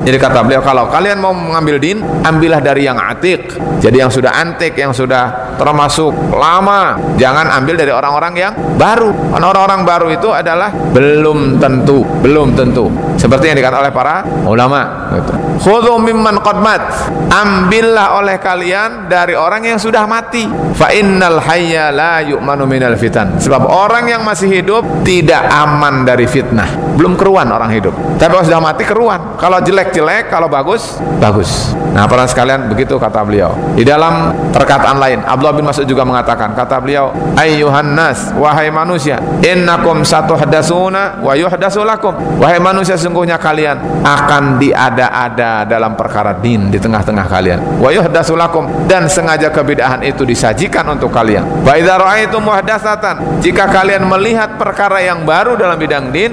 Jadi kata beliau, kalau kalian mau mengambil din, ambillah dari yang atik, jadi yang sudah antik, yang sudah termasuk lama. Jangan ambil dari orang-orang yang baru. Orang-orang baru itu adalah belum tentu. Seperti yang dikatakan oleh para ulama. Khudhu mimman qad mat. Ambillah oleh kalian dari orang yang sudah mati. Fa innal hayya la yu'manu minal fitan. Sebab orang yang masih hidup tidak aman dari fitnah. Belum keruan orang hidup. Tapi kalau sudah mati keruan. Kalau jelek-jelek, kalau bagus, bagus. Nah, para sekalian, begitu kata beliau. Di dalam perkataan lain, Abdullah bin Mas'ud juga mengatakan, kata beliau, ayyuhan nas, wahai manusia, innakum satuhdasuna wa yuhdasu lakum. Wahai manusia, sungguhnya kalian akan diada-ada dalam perkara din di tengah-tengah kalian. Wa yuhdasu lakum, dan sengaja kebid'ahan itu disajikan untuk kalian. Wa idza ra'aitum muhdatsatan, jika kalian melihat perkara yang baru dalam bidang din,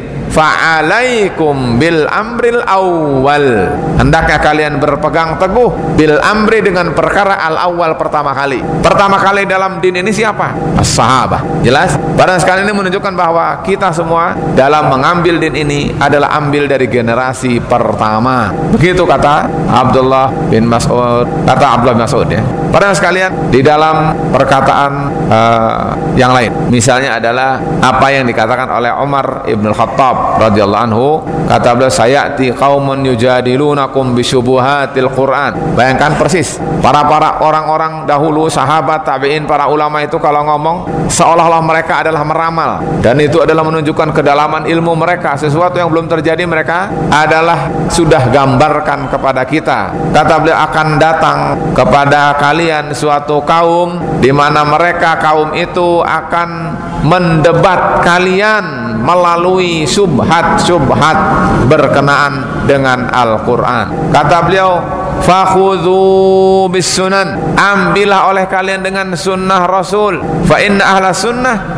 fa'alaikum bil amril awwal, hendaknya kalian berpegang teguh bil amri, dengan perkara al awwal, pertama kali. Pertama kali dalam din ini siapa? As-sahabah. Jelas? Pada sekali ini menunjukkan bahwa kita semua dalam mengambil din ini adalah ambil dari generasi pertama. Begitu kata Abdullah bin Mas'ud, ya. Pada sekalian, di dalam perkataan yang lain, misalnya adalah apa yang dikatakan oleh Umar ibn Khattab radhiyallahu anhu, kata beliau, sayati qaumun yujadilunakum bisyubuhatil Quran. Bayangkan persis para orang-orang dahulu, sahabat, tabi'in, para ulama itu kalau ngomong seolah-olah mereka adalah meramal, dan itu adalah menunjukkan kedalaman ilmu mereka. Sesuatu yang belum terjadi mereka adalah sudah gambarkan kepada kita. Kata beliau, akan datang kepada kalian suatu kaum di mana mereka, kaum itu akan mendebat kalian melalui syubhat-syubhat berkenaan dengan Al-Quran. Kata beliau, fakhudhu bis sunan, ambillah oleh kalian dengan sunnah Rasul. Fa inna ahla sunnah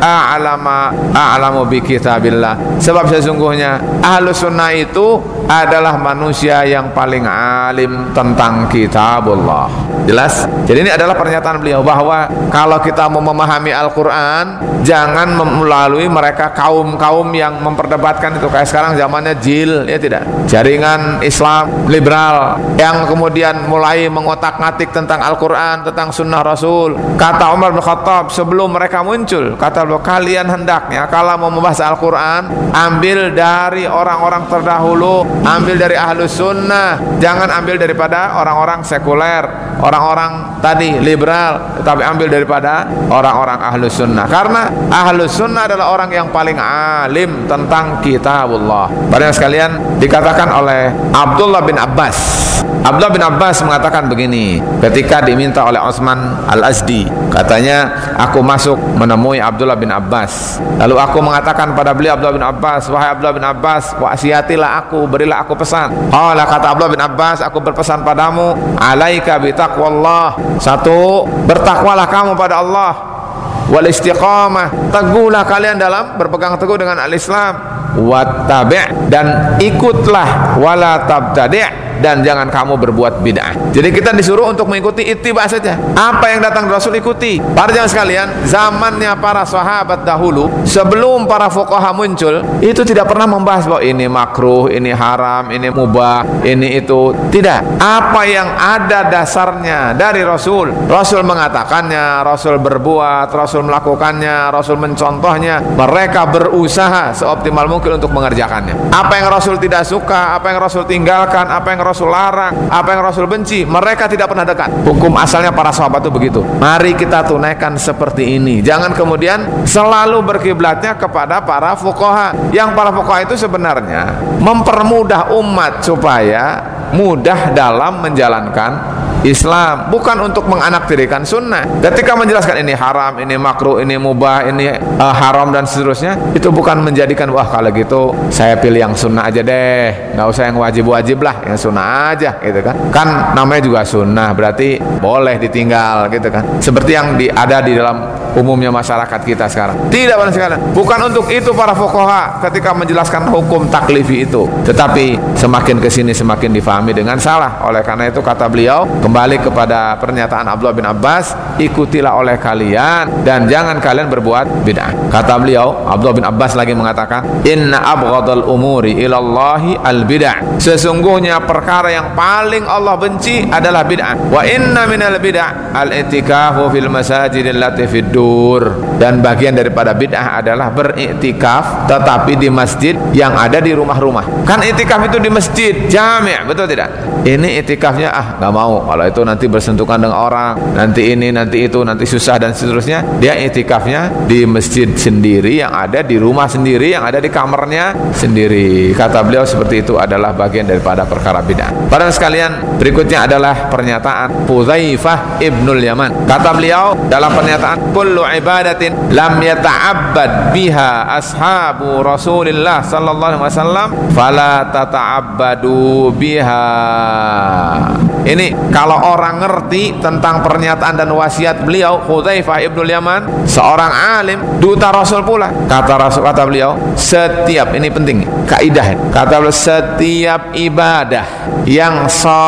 a'lamu bi kitabillah. Sebab sesungguhnya ahlu sunnah itu adalah manusia yang paling alim tentang kitabullah. Jelas? Jadi ini adalah pernyataan beliau bahwa kalau kita mau memahami Al-Quran, jangan melalui mereka kaum-kaum yang memperdebatkan itu. Kayak sekarang zamannya JIL, ya tidak, jaringan Islam liberal yang kemudian mulai mengotak-ngatik tentang Al-Quran, tentang sunnah Rasul. Kata Umar bin Khattab sebelum mereka muncul, kata beliau, kalian hendaknya kalau mau membahas Al-Quran, ambil dari orang-orang terdahulu, ambil dari ahlus sunnah, jangan ambil daripada orang-orang sekuler, orang-orang tadi liberal, tetapi ambil daripada orang-orang ahlus sunnah. Karena ahlus sunnah adalah orang yang paling alim tentang kitabullah. Pada sekalian, dikatakan oleh Abdullah bin Abbas. Abdullah bin Abbas mengatakan begini ketika diminta oleh Utsman Al-Azdi, katanya, aku masuk menemui Abdullah bin Abbas, lalu aku mengatakan pada beliau, Abdullah bin Abbas, wahai Abdullah bin Abbas, wasiatilah aku, berilah aku pesan. Kata Abdullah bin Abbas, aku berpesan padamu, alaika bitaqwallah, satu, bertakwalah kamu pada Allah, wal istiqamah, teguhlah kalian dalam berpegang teguh dengan al-Islam, wattabi', dan ikutlah, wala tabtadi', dan jangan kamu berbuat bid'ah. Jadi kita disuruh untuk mengikuti ittiba saja. Apa yang datang dari Rasul ikuti. Para jamaah sekalian, zamannya para sahabat dahulu, sebelum para fuqaha muncul, itu tidak pernah membahas bahwa ini makruh, ini haram, ini mubah, ini itu. Tidak. Apa yang ada dasarnya dari Rasul. Rasul mengatakannya, Rasul berbuat, Rasul melakukannya, Rasul mencontohnya. Mereka berusaha seoptimal mungkin untuk mengerjakannya. Apa yang Rasul tidak suka, apa yang Rasul tinggalkan, apa yang Rasul larang, apa yang Rasul benci, mereka tidak pernah dekat. Hukum asalnya para sahabat itu begitu. Mari kita tunaikan seperti ini. Jangan kemudian selalu berkiblatnya kepada para fuqaha. Yang para fuqaha itu sebenarnya mempermudah umat supaya mudah dalam menjalankan Islam, bukan untuk menganaktirikan sunnah. Ketika menjelaskan ini haram, ini makruh, ini mubah, ini haram dan seterusnya, itu bukan menjadikan wah kalau gitu saya pilih yang sunnah aja deh, nggak usah yang wajib-wajib lah, yang sunnah aja gitu kan. Kan namanya juga sunnah, berarti boleh ditinggal gitu kan. Seperti yang ada di dalam umumnya masyarakat kita sekarang. Tidak benar sekali. Bukan untuk itu para fuqaha ketika menjelaskan hukum taklifi itu. Tetapi semakin kesini semakin difahami dengan salah. Oleh karena itu kata beliau, kembali kepada pernyataan Abdullah bin Abbas, ikutilah oleh kalian dan jangan kalian berbuat bid'ah. Kata beliau, Abdullah bin Abbas lagi mengatakan, inna abghadal umuri ilallahi al-bid'ah. Sesungguhnya perkara yang paling Allah benci adalah bid'ah. Wa inna minal bid'ah al-i'tikafu fil masajidil lati fid dur. Dan bagian daripada bid'ah adalah beriktikaf tetapi di masjid yang ada di rumah-rumah. Kan iktikaf itu di masjid jami', betul tidak? Ini iktikafnya nggak mau, kalau itu nanti bersentuhan dengan orang, nanti ini, nanti itu, nanti susah dan seterusnya. Dia iktikafnya di masjid sendiri yang ada di rumah sendiri, yang ada di kamarnya sendiri. Kata beliau seperti itu adalah bagian daripada perkara bid'ah. Para sekalian, berikutnya adalah pernyataan Hudzaifah ibnul Yaman. Kata beliau dalam pernyataan, kullu ibadatin lam yata'abbad biha ashabu Rasulillah sallallahu alaihi wasallam fala tata'abbadu biha. Ini kalau orang ngerti tentang pernyataan dan wasiat beliau, Hudzaifah ibnul Yaman, seorang alim, duta Rasul pula. Kata beliau, setiap, ini penting, kaidah. Kata beliau, setiap ibadah yang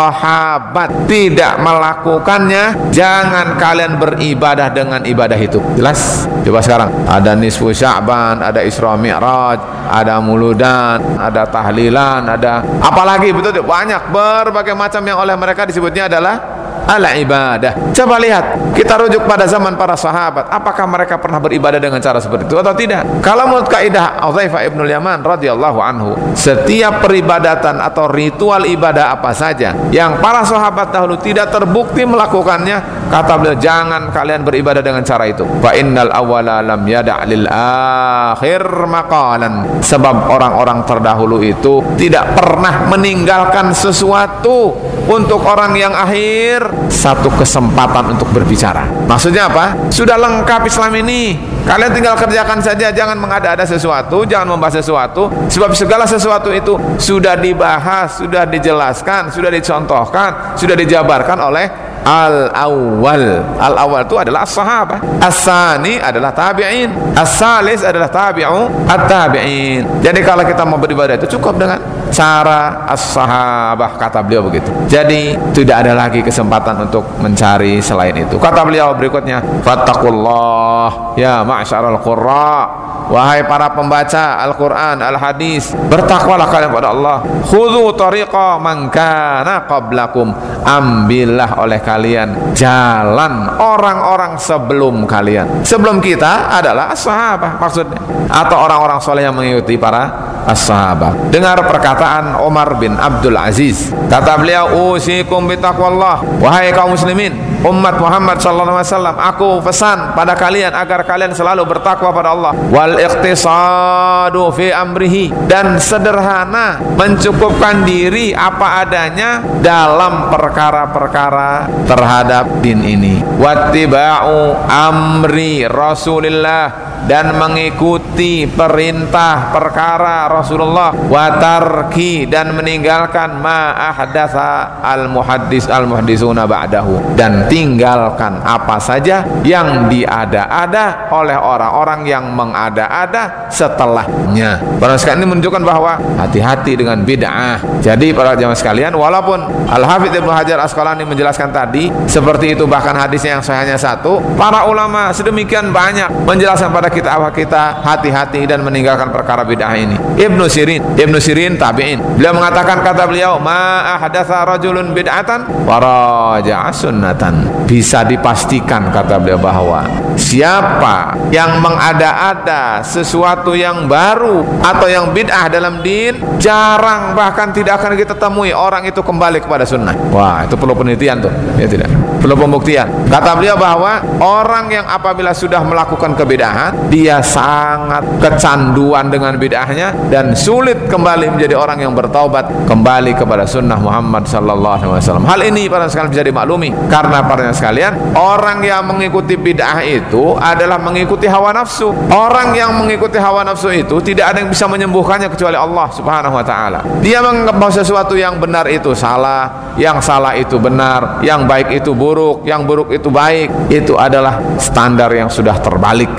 sahabat tidak melakukannya, jangan kalian beribadah dengan ibadah itu. Jelas? Coba sekarang, ada nisfu Sya'ban, ada Isra Mi'raj, ada muludan, ada tahlilan, ada apalagi, betul, banyak berbagai macam yang oleh mereka disebutnya adalah al-ibadah. Coba lihat, kita rujuk pada zaman para sahabat, apakah mereka pernah beribadah dengan cara seperti itu atau tidak? Kalau menurut kaidah Hudzaifah ibnul Yaman radhiyallahu anhu, setiap peribadatan atau ritual ibadah apa saja yang para sahabat dahulu tidak terbukti melakukannya, kata beliau, jangan kalian beribadah dengan cara itu. Fa innal awwala lam yada' lil akhir maqalan. Sebab orang-orang terdahulu itu tidak pernah meninggalkan sesuatu untuk orang yang akhir satu kesempatan untuk berbicara. Maksudnya apa? Sudah lengkap Islam ini, kalian tinggal kerjakan saja, jangan mengada-ada sesuatu, jangan membahas sesuatu, sebab segala sesuatu itu sudah dibahas, sudah dijelaskan, sudah dicontohkan, sudah dijabarkan oleh al-awwal. Al-awwal itu adalah as-sahabah, as-sani adalah tabi'in, as-salis adalah tabi'u at-tabi'in. Jadi kalau kita mau beribadah itu cukup dengan cara as-sahabah, kata beliau begitu. Jadi tidak ada lagi kesempatan untuk mencari selain itu. Kata beliau berikutnya, fattaqullah ya ma'syaral qurra. Wahai para pembaca Al-Quran, Al-Hadis, bertakwalah kalian kepada Allah. Khudhu tariqa man kana qablakum. Ambillah oleh kalian jalan orang-orang sebelum kalian. Sebelum kita adalah as-sahabah maksudnya, atau orang-orang soleh yang mengikuti para as-sahabah. Dengar perkataan Umar bin Abdul Aziz. Kata beliau, usikum bitaqwallah. Wahai kaum muslimin, umat Muhammad sallallahu alaihi wasallam, aku pesan pada kalian agar kalian selalu bertakwa pada Allah. Wal iqtisadu fi amrihi, dan sederhana, mencukupkan diri apa adanya dalam perkara-perkara terhadap din ini. Wattiba'u amri Rasulillah, dan mengikuti perintah perkara Rasulullah. Watarki, dan meninggalkan ma ahdatsa al-muhaddisuna ba'dahu, dan tinggalkan apa saja yang diada-ada oleh orang-orang yang mengada-ada setelahnya. Para sekalian, ini menunjukkan bahwa hati-hati dengan bid'ah. Jadi para jamaah sekalian, walaupun Al-Hafidz Ibnu Hajar Asqalani menjelaskan tadi seperti itu, bahkan hadisnya yang sahihnya satu, para ulama sedemikian banyak menjelaskan pada kita hati-hati dan meninggalkan perkara bid'ah ini. Ibnu Sirin tabi'in, beliau mengatakan, kata beliau, ma ahdatsa rajulun bid'atan wa raja'a sunnatan. Bisa dipastikan, kata beliau, bahwa siapa yang mengada-ada sesuatu yang baru atau yang bid'ah dalam din, jarang, bahkan tidak akan kita temui orang itu kembali kepada sunnah. Wah, itu perlu penelitian tuh, ya tidak? Perlu pembuktian. Kata beliau bahwa orang yang apabila sudah melakukan kebid'ahan, dia sangat kecanduan dengan bid'ahnya dan sulit kembali menjadi orang yang bertaubat kembali kepada sunnah Muhammad sallallahu alaihi wasallam. Hal ini para sekalian bisa dimaklumi karena para sekalian, orang yang mengikuti bid'ah itu adalah mengikuti hawa nafsu. Orang yang mengikuti hawa nafsu itu tidak ada yang bisa menyembuhkannya kecuali Allah Subhanahu wa taala. Dia menganggap bahwa sesuatu yang benar itu salah, yang salah itu benar, yang baik itu buruk, yang buruk itu baik. Itu adalah standar yang sudah terbalik, dan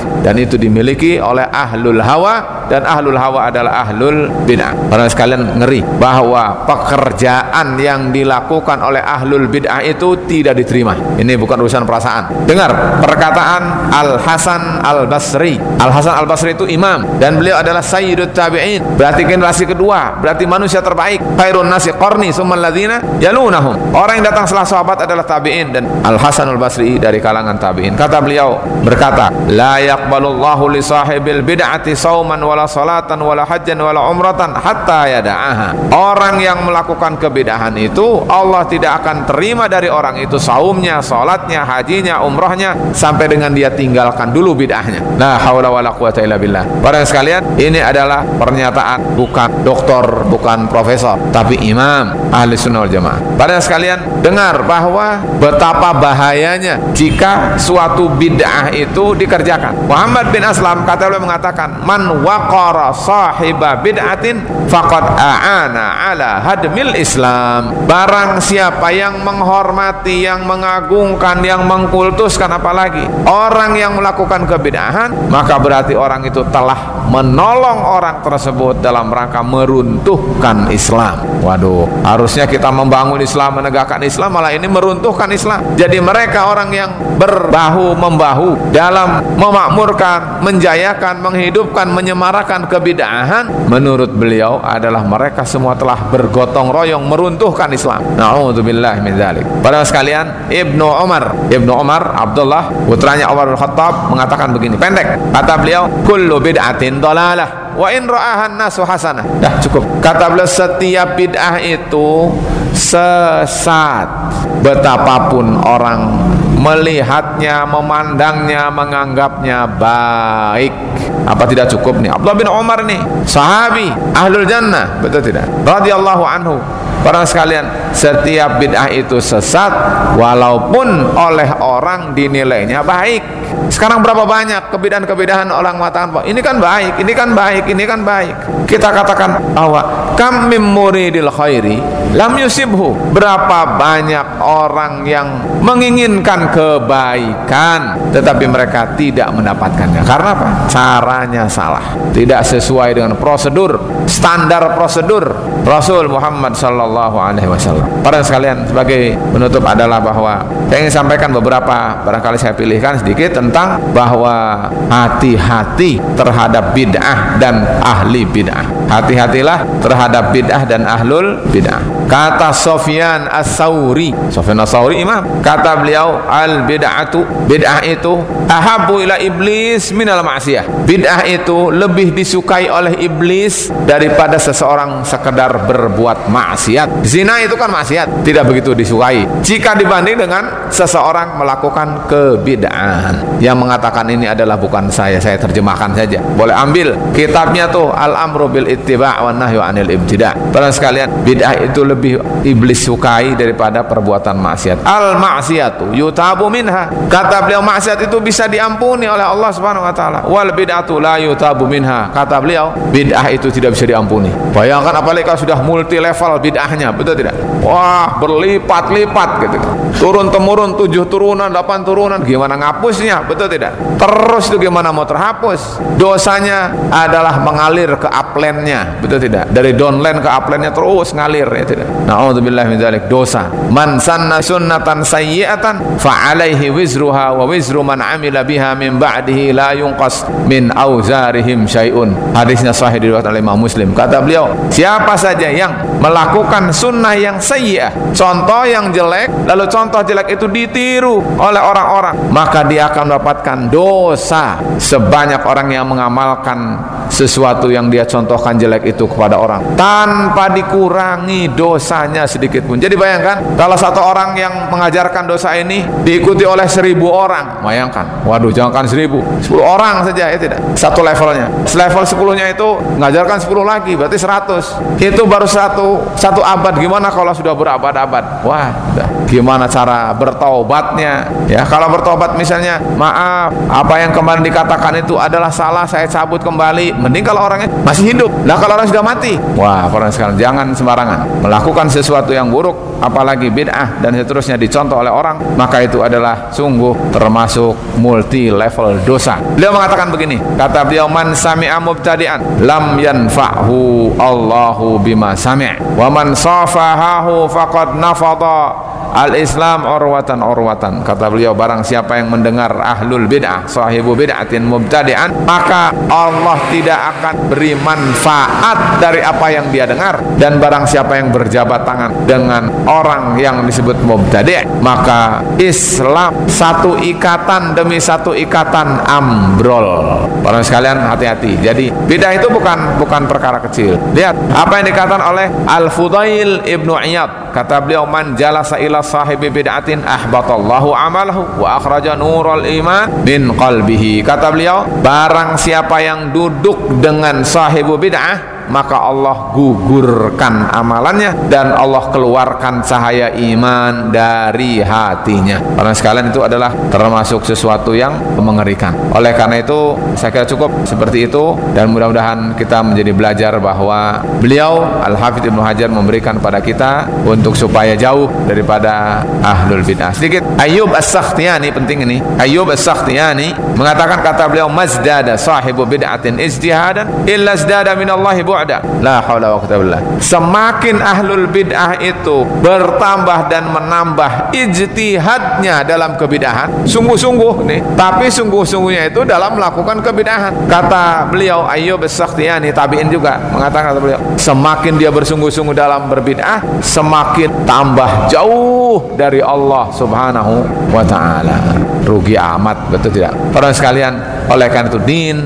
itu dimiliki oleh ahlul hawa, dan ahlul hawa adalah ahlul bid'ah. Para sekalian, ngeri bahwa pekerjaan yang dilakukan oleh ahlul bid'ah itu tidak diterima. Ini bukan urusan perasaan. Dengar perkataan Al-Hasan Al-Basri. Al-Hasan Al-Basri itu imam, dan beliau adalah sayyidut tabi'in, berarti generasi kedua, berarti manusia terbaik. Khairun nasi qarni tsummal ladzina yalunahum. Orang yang datang setelah sahabat adalah tabi'in, dan Al-Hasan Al-Basri dari kalangan tabi'in. Kata beliau, berkata, la yaqbalullahu li sahibil bid'ati sauman wala salatan wala hajjan wala umratan hatta yada'aha. Orang yang melakukan kebid'ahan itu Allah tidak akan terima dari orang itu saumnya, salatnya, hajinya, umrahnya, sampai dengan dia tinggalkan dulu bid'ahnya. La haula wala quwata illa billah. Para sekalian, ini adalah pernyataan bukan doktor, bukan profesor, tapi imam ahli sunnah wal jamaah. Para sekalian, dengar bahwa betapa bahayanya jika suatu bid'ah itu dikerjakan. Muhammad bin Aslam kata beliau mengatakan, man waqara sahiba bid'atin faqad a'ana ala hadmil Islam. Barang siapa yang menghormati, yang mengagungkan, yang mengkultuskan, apalagi orang yang melakukan kebid'ahan, maka berarti orang itu telah menolong orang tersebut dalam rangka meruntuhkan Islam. Waduh, harusnya kita membangun Islam, menegakkan Islam, malah ini meruntuhkan Islam. Jadi mereka orang yang berbahu-membahu dalam memakmurkan, menjayakan, menghidupkan, menyemarakan kebid'ahan, menurut beliau adalah mereka semua telah bergotong royong meruntuhkan Islam. Na'udzubillah min dzalik. Para sekalian, Ibnu Umar Abdullah putranya Umar bin Khattab mengatakan begini, pendek kata beliau, kullu bid'atin dhalalah wa in ra'ahan nasu hasanah. Dah cukup. Kata beliau, setiap bid'ah itu sesat, betapapun orang melihatnya, memandangnya, menganggapnya baik. Apa tidak cukup nih? Abdullah bin Umar nih, sahabi ahlul jannah, betul tidak? Radhiyallahu anhu. Para sekalian, setiap bid'ah itu sesat walaupun oleh orang dinilainya baik. Sekarang berapa banyak kebid'ahan-kebid'ahan orang mengatakan, ini kan baik, ini kan baik, ini kan baik. Kita katakan bahwa kam mim muridil khairi lam yusibhu. Berapa banyak orang yang menginginkan kebaikan tetapi mereka tidak mendapatkannya. Karena apa? Caranya salah, tidak sesuai dengan prosedur, standar prosedur Rasul Muhammad sallallahu alaihi wasallam. Para sekalian, sebagai penutup adalah bahwa saya ingin sampaikan beberapa, barangkali saya pilihkan sedikit tentang bahwa hati-hati terhadap bid'ah dan ahli bid'ah. Hati-hatilah terhadap bid'ah dan ahlul bid'ah. Kata Sufyan Ats-Tsauri imam, kata beliau, al bid'atu, bid'ah itu ahabbu ila iblis minal ma'siyah. Bid'ah itu lebih disukai oleh iblis daripada seseorang sekedar berbuat maksiat. Zina itu kan maksiat, tidak begitu disukai jika dibanding dengan seseorang melakukan kebid'ahan. Yang mengatakan ini adalah bukan saya terjemahkan saja. Boleh ambil kitabnya tuh, Al-Amru bil Ittiba' wan Nahyu 'anil Ibtida'. Para sekalian, bid'ah itu lebih iblis sukai daripada perbuatan maksiat. Al-ma'siyatu yutabu minha. Kata beliau, maksiat itu bisa diampuni oleh Allah Subhanahu wa taala. Wal bid'atu la yutabu minha. Kata beliau, bid'ah itu tidak bisa diampuni. Bayangkan apalagi kalau sudah multi level bid'ahnya, betul tidak? Wah, berlipat-lipat gitu. Turun temurun, 7 turunan, 8 turunan, gimana ngapusnya? Betul tidak? Terus itu gimana mau terhapus? Dosanya adalah mengalir ke upline-nya, betul tidak? Dari downline ke upline-nya terus ngalir, ya tidak? Na'udzubillahi min dzalik. Dosa. Man sanna sunnatan sayyi'atan fa 'alaihi wizruha wa wizru man 'amila biha min ba'dihi la yunqas min auzarihim syai'un. Hadisnya sahih diriwayatkan oleh Imam Muslim. Kata beliau, siapa saja yang melakukan sunnah yang sayyi'ah, contoh yang jelek, lalu contoh jelek itu ditiru oleh orang-orang, maka dia akan mendapatkan dosa sebanyak orang yang mengamalkan sesuatu yang dia contohkan jelek itu kepada orang, tanpa dikurangi dosanya sedikit pun. Jadi bayangkan kalau satu orang yang mengajarkan dosa ini diikuti oleh 1000 orang, bayangkan, waduh, jangankan 1000, 10 orang saja, ya tidak, satu levelnya. Level 10-nya itu mengajarkan 10 lagi, berarti 100. Itu baru satu abad. Gimana kalau sudah berabad-abad? Wah, gimana cara bertaubatnya? Ya, kalau bertobat misalnya, maaf, apa yang kemarin dikatakan itu adalah salah, saya cabut kembali. Mending kalau orangnya masih hidup, Nah kalau orang sudah mati, wah para sekalian, jangan sembarangan melakukan sesuatu yang buruk, apalagi bid'ah dan seterusnya dicontoh oleh orang, maka itu adalah sungguh termasuk multi level dosa. Beliau mengatakan begini, kata beliau, man sami'a mubtadi'an lam yanfa'hu Allahu bima sami', wa man safahahu faqad nafadha al-Islam urwatan. Kata beliau, barang siapa yang mendengar ahlul bid'ah, sahibu bid'atin mubtadi'an, maka Allah tidak akan beri manfaat dari apa yang dia dengar. Dan barang siapa yang berjabat tangan dengan orang yang disebut mubtadi', maka Islam satu ikatan demi satu ikatan ambrol. Para sekalian, hati-hati. Jadi bid'ah itu bukan perkara kecil. Lihat apa yang dikatakan oleh Al-Fudail Ibnu Iyad. Kata beliau, man jalasa ila sahibi bid'atin ahbatallahu amalahu wa akhraja nurul iman min qalbihi. Kata beliau, barang siapa yang duduk dengan sahibu bid'ah, maka Allah gugurkan amalannya dan Allah keluarkan cahaya iman dari hatinya. Karena sekalian itu adalah termasuk sesuatu yang mengerikan. Oleh karena itu saya kira cukup seperti itu, dan mudah-mudahan kita menjadi belajar bahwa beliau Al-Hafidz Ibnu Hajar memberikan pada kita untuk supaya jauh daripada ahlul bid'ah. Sedikit Ayyub As-Sakhtiyani, penting ini. Ayyub As-Sakhtiyani mengatakan, kata beliau, mazdada sahibu bid'atin ijtihadan illa zdada minallahi bu'da. La haula wa quwwata billah. Semakin ahlul bid'ah itu bertambah dan menambah ijtihadnya dalam kebid'ahan, sungguh-sungguh nih, tapi sungguh-sungguhnya itu dalam melakukan kebid'ahan. Kata beliau Ayyub As-Sakhtiyani, tabi'in juga, mengatakan, kata beliau, semakin dia bersungguh-sungguh dalam berbid'ah, semakin tambah jauh dari Allah Subhanahu wa ta'ala. Rugi amat, betul tidak? Para sekalian, oleh karena itu din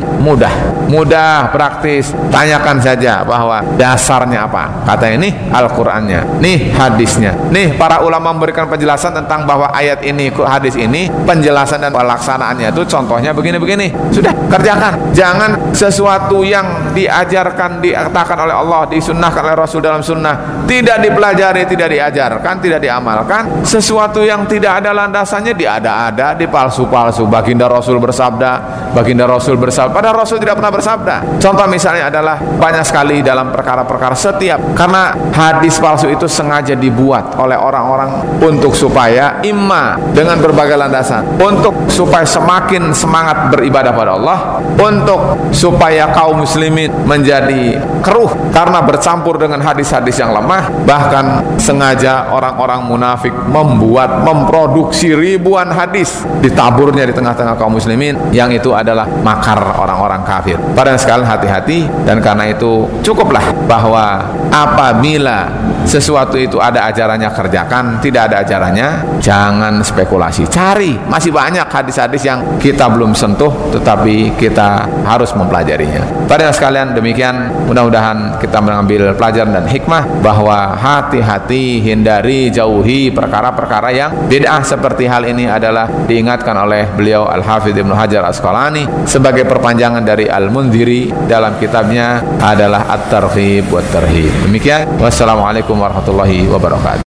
mudah, praktis. Tanyakan saja bahwa dasarnya apa. Kata ini Al-Qur'annya, nih hadisnya, nih para ulama memberikan penjelasan tentang bahwa ayat ini, hadis ini, penjelasan dan pelaksanaannya itu contohnya begini-begini. Sudah, kerjakan. Jangan sesuatu yang diajarkan, dikatakan oleh Allah, disunnahkan oleh Rasul dalam sunnah, tidak dipelajari, tidak diajarkan, tidak diamalkan. Sesuatu yang tidak ada landasannya diada-ada, dipalsu-palsu. Baginda Rasul bersabda, padahal Rasul tidak pernah bersabda. Contoh misalnya adalah banyak sekali dalam perkara-perkara setiap, karena hadis palsu itu sengaja dibuat oleh orang-orang untuk supaya imma dengan berbagai landasan, untuk supaya semakin semangat beribadah pada Allah, untuk supaya kaum muslimin menjadi keruh karena bercampur dengan hadis-hadis yang lemah. Bahkan sengaja orang-orang munafik memproduksi ribuan hadis, ditaburnya di tengah-tengah kaum muslimin, yang itu adalah makar orang-orang kafir. Pada sekalian, hati-hati. Dan karena itu cukuplah bahwa apabila sesuatu itu ada ajarannya, kerjakan. Tidak ada ajarannya, jangan spekulasi. Cari, masih banyak hadis-hadis yang kita belum sentuh, tetapi kita harus mempelajarinya. Pada sekalian, demikian, mudah-mudahan kita mengambil pelajaran dan hikmah bahwa hati-hati, hindari, jauhi perkara-perkara yang bid'ah. Seperti hal ini adalah diingatkan oleh beliau Al-Hafidz Ibnu Hajar Asqalani sebagai perpanjangan dari Al-Mundhiri dalam kitabnya adalah At-Targhib wa Tarhib. Demikian, wassalamualaikum warahmatullahi wabarakatuh.